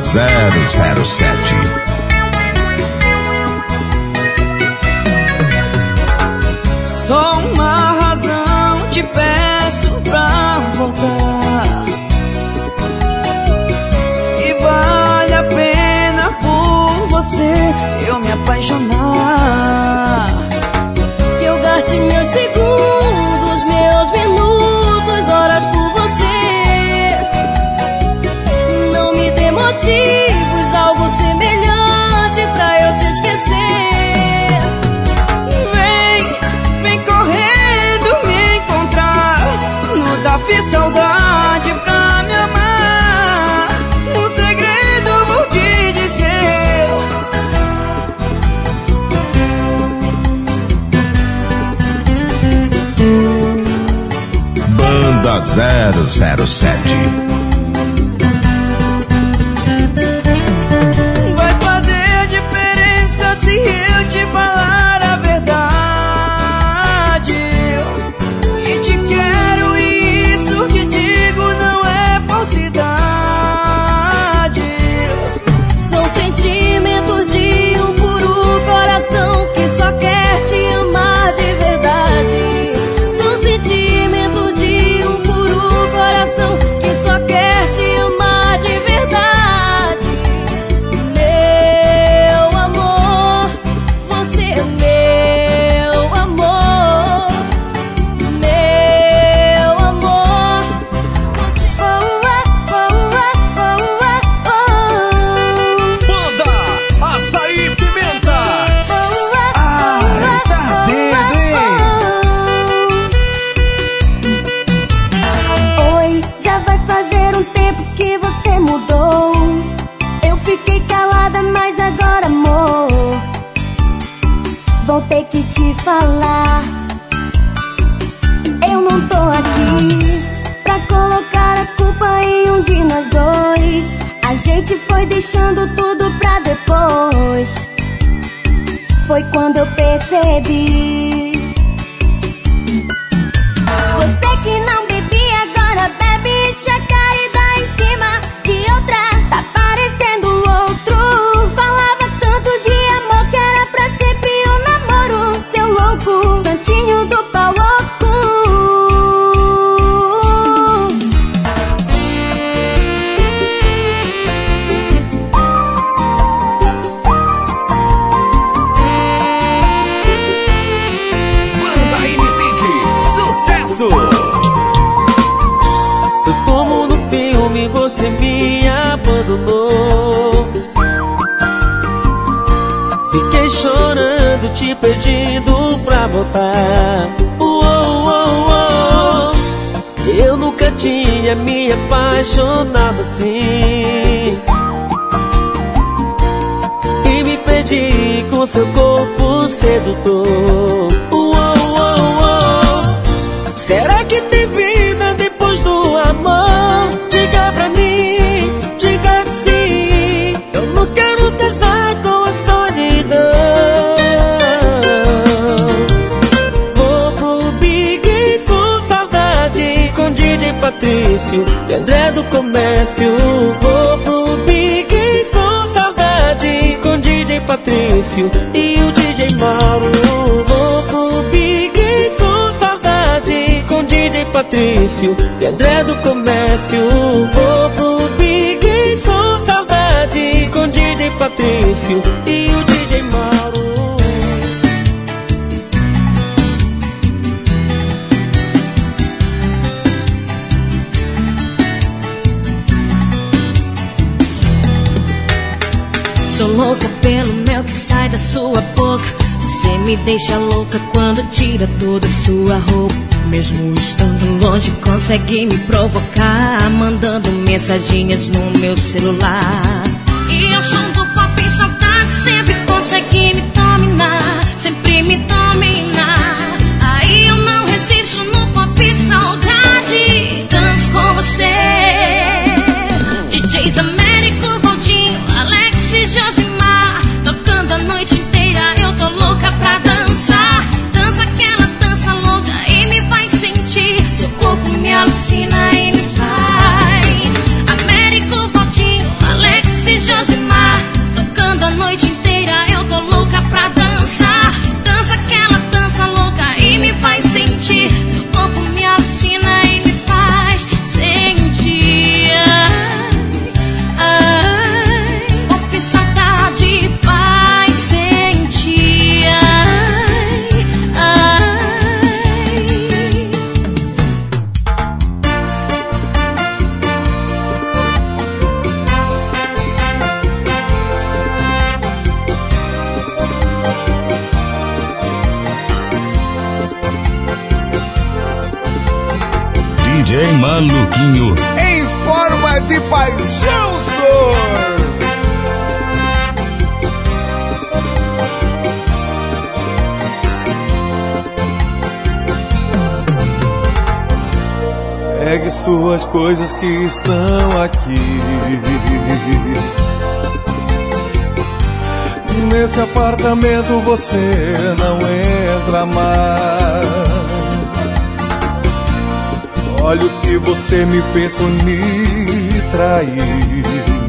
007. Só uma razão te peço pra voltar, e vale a pena por você eu me apaixonar. Que eu gaste meus segundos, meus minutos, horas por você. Não me dê motivos, algo semelhante pra eu te esquecer. Vem correndo me encontrar, no DAF saudade pra me amar. Um segredo vou te dizer. Banda 007. Vai fazer diferença se eu te falar a verdade. E te quero, e isso que digo não é falsidade. São sentimentos de um puro coração que só quer te amar de verdade. São sentimentos de um puro coração que só quer te amar de verdade. Meu amor, você é meu amor. Meu amor, você... Banda Açaí Pimenta. Ai, tá dentro, hein? Oi, já vai fazer um tempo que você mudou. Eu fiquei calada, mas agora, amor, vou ter que te falar. Eu não tô aqui pra colocar a culpa em um de nós dois. A gente foi deixando tudo pra depois. Foi quando eu percebi. Você que não bebia, agora bebe, checa e dá em cima de outra. Tá parecendo outro. Falava tanto de amor que era pra sempre um namoro. Seu louco, santinho do pau oco. Banda Inicique. Sucesso. Foi como no filme você me abandonou. Fiquei chorando, te pedindo pra voltar. Eu nunca tinha me apaixonado assim. E me perdi com seu corpo sedutor. Será que tem vida depois do amor? Diga pra mim, diga que sim. Eu não quero casar com a solidão. Vou pro Big com saudade, com DJ Patrício e André do Comércio. Vou pro Big com saudade, com DJ Patrício e o DJ Mauro. Vou pro Big com saudade, com DJ Patrício e André do Comércio. Vou pro Big com saudade, com DJ Patrício e o DJ Mauro. Sou louca pelo mel que sai da sua boca. Você me deixa louca quando tira toda a sua roupa. Mesmo estando longe consegue me provocar, mandando mensaginhas no meu celular. E eu sou do pop e saudade, sempre consegui me dominar, sempre me dominar. Aí eu não resisto no pop e saudade, danço com você. DJs Américo, Valdinho, Alex e Josimar, tocando a noite inteira, eu tô louca pra dançar. Dança aquela dança louca e me faz sentir, seu corpo me alucina e me faz. Américo, Valdinho, Alex e bem maluquinho. Em forma de paixão, senhor. Pegue suas coisas que estão aqui. Nesse apartamento você não entra mais. Olha o que você me fez, foi me trair.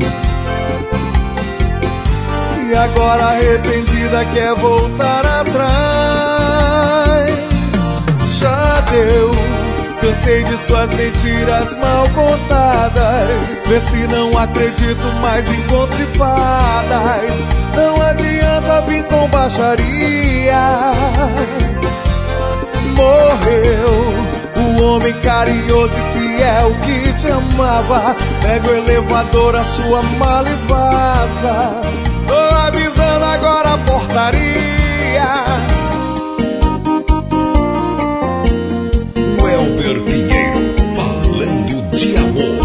E agora arrependida quer voltar atrás. Já deu. Cansei de suas mentiras mal contadas. Vê se não acredito mais em conto e fadas. Não adianta vir com baixaria. Morreu o homem carinhoso e fiel que te amava. Pega o elevador, a sua mala e vaza. Tô avisando agora a portaria. Elber Pinheiro, falando de amor.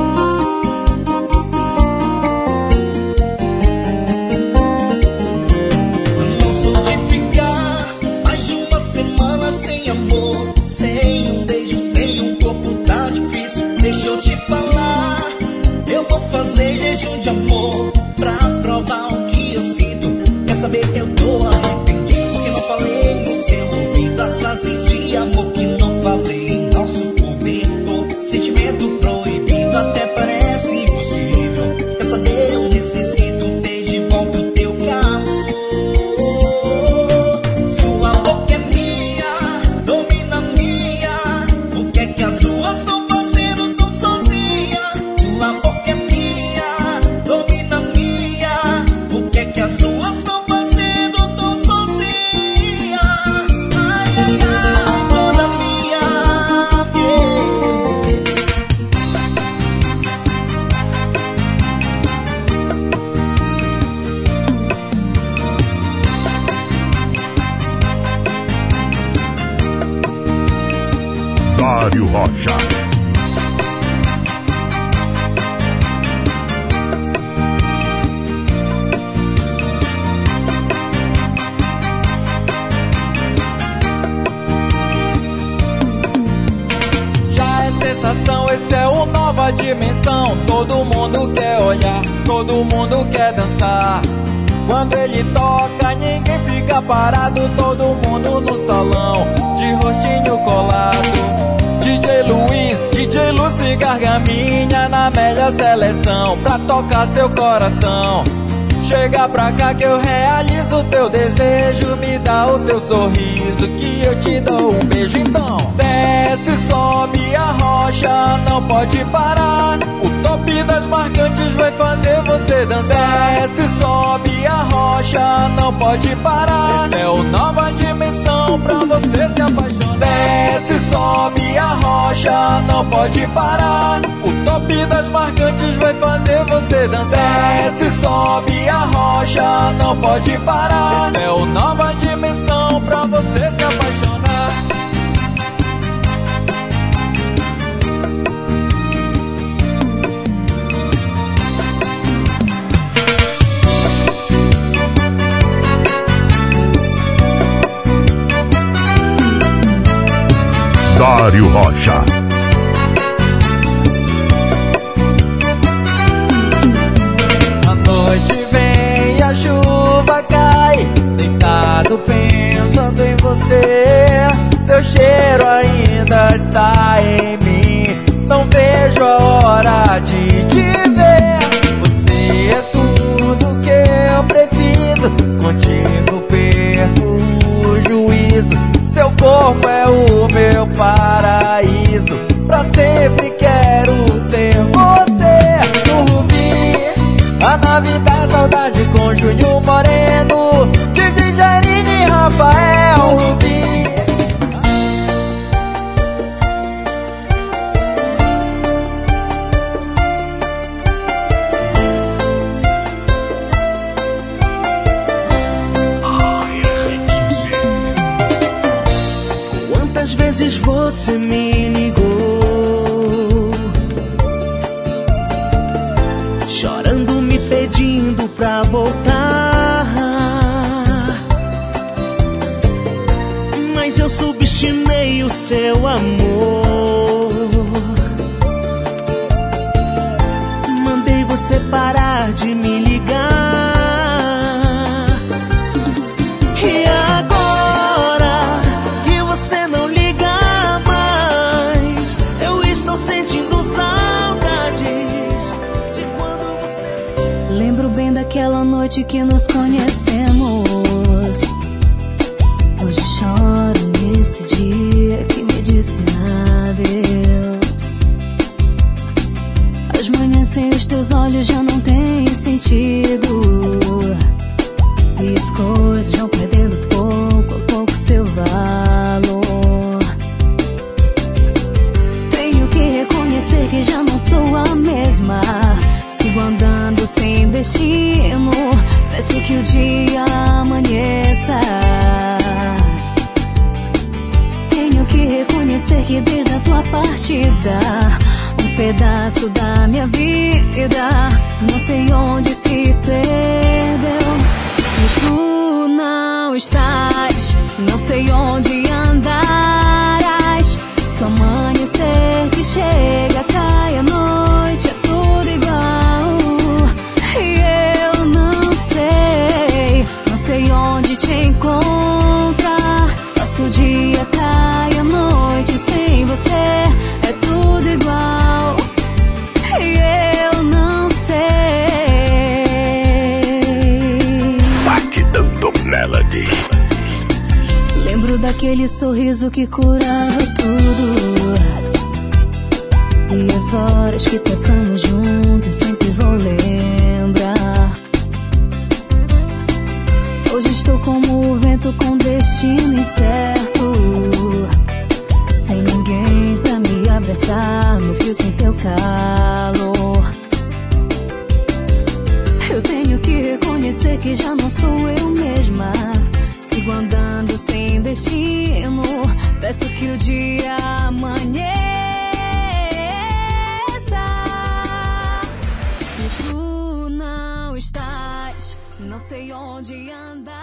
Não sou de ficar mais de uma semana sem amor, sem um beijo, sem um corpo, tá difícil. Deixa eu te falar, eu vou fazer jejum de amor pra provar o que eu sinto. Quer saber, eu tô arrependido porque não falei no seu ouvido as frases de amor que não falei em nosso cobertor. Sentimento proibido até parece impossível. Quer saber, eu necessito ter de volta o teu carro. Sua boca é minha, domina minha. O que é que as duas estão fazendo tão sozinha? Sua boca é minha, domina minha. O que é que as duas estão fazendo tão sozinha? Ai, ai, ai, toda minha, Dário Rocha. Já é sensação, esse é o Nova Dimensão. Todo mundo quer olhar, todo mundo quer dançar. Quando ele toca, ninguém fica parado. Todo mundo no salão, de rostinho colado. DJ Luiz, DJ Lucy Gargaminha na melhor seleção pra tocar seu coração. Chega pra cá que eu realizo o teu desejo. Me dá o teu sorriso que eu te dou um beijo. Então desce, sobe a rocha, não pode parar. O top das marcantes vai fazer você dançar. Desce, sobe a rocha, não pode parar. Esse é o Nova Dimensão pra você se apaixonar. Desce, sobe a rocha, não pode parar. O top das marcantes vai fazer você dançar. Desce, sobe a rocha, não pode parar. Esse é o Nova Dimensão pra você se apaixonar. Dário Rocha. A noite vem, a chuva cai, deitado pensando em você. Teu cheiro ainda está em mim, não vejo a hora de te ver. Você é tudo que eu preciso, contigo perco o juízo. Seu corpo é o meu paraíso, pra sempre quero ter você. No Rubi, a nave da saudade com Júnior Moreno, DJ Janine e Rafael Rubi. Quantas vezes você me ligou mas eu subestimei o seu amor. Mandei você parar de me ligar. E agora que você não liga mais, eu estou sentindo saudades de quando você... Lembro bem daquela noite que nos conhecemos. Hoje choro nesse dia que me disse adeus. As manhãs sem os teus olhos já não têm sentido, e as coisas vão perdendo pouco a pouco seu valor. Tenho que reconhecer que já não sou a mesma. Sigo andando sem destino, peço que o dia amanheça. Tenho que reconhecer que desde a tua partida, um pedaço da minha vida não sei onde se perdeu. E tu não estás, não sei onde andarás. Só amanhecer que chega, cai a noite, é tudo igual. E eu não sei onde te encontrar. Passo o dia, cai a noite, sem você é tudo igual. E eu não sei. Batidão Melody. Lembro daquele sorriso que curava tudo, e as horas que passamos juntos sempre vou lembrar. Hoje estou como o vento com destino incerto, sem ninguém pra me abraçar no frio sem teu calor. Eu tenho que reconhecer que já não sou eu mesma. Sigo andando sem destino, peço que o dia amanheça. E tu não estás, não sei onde andar.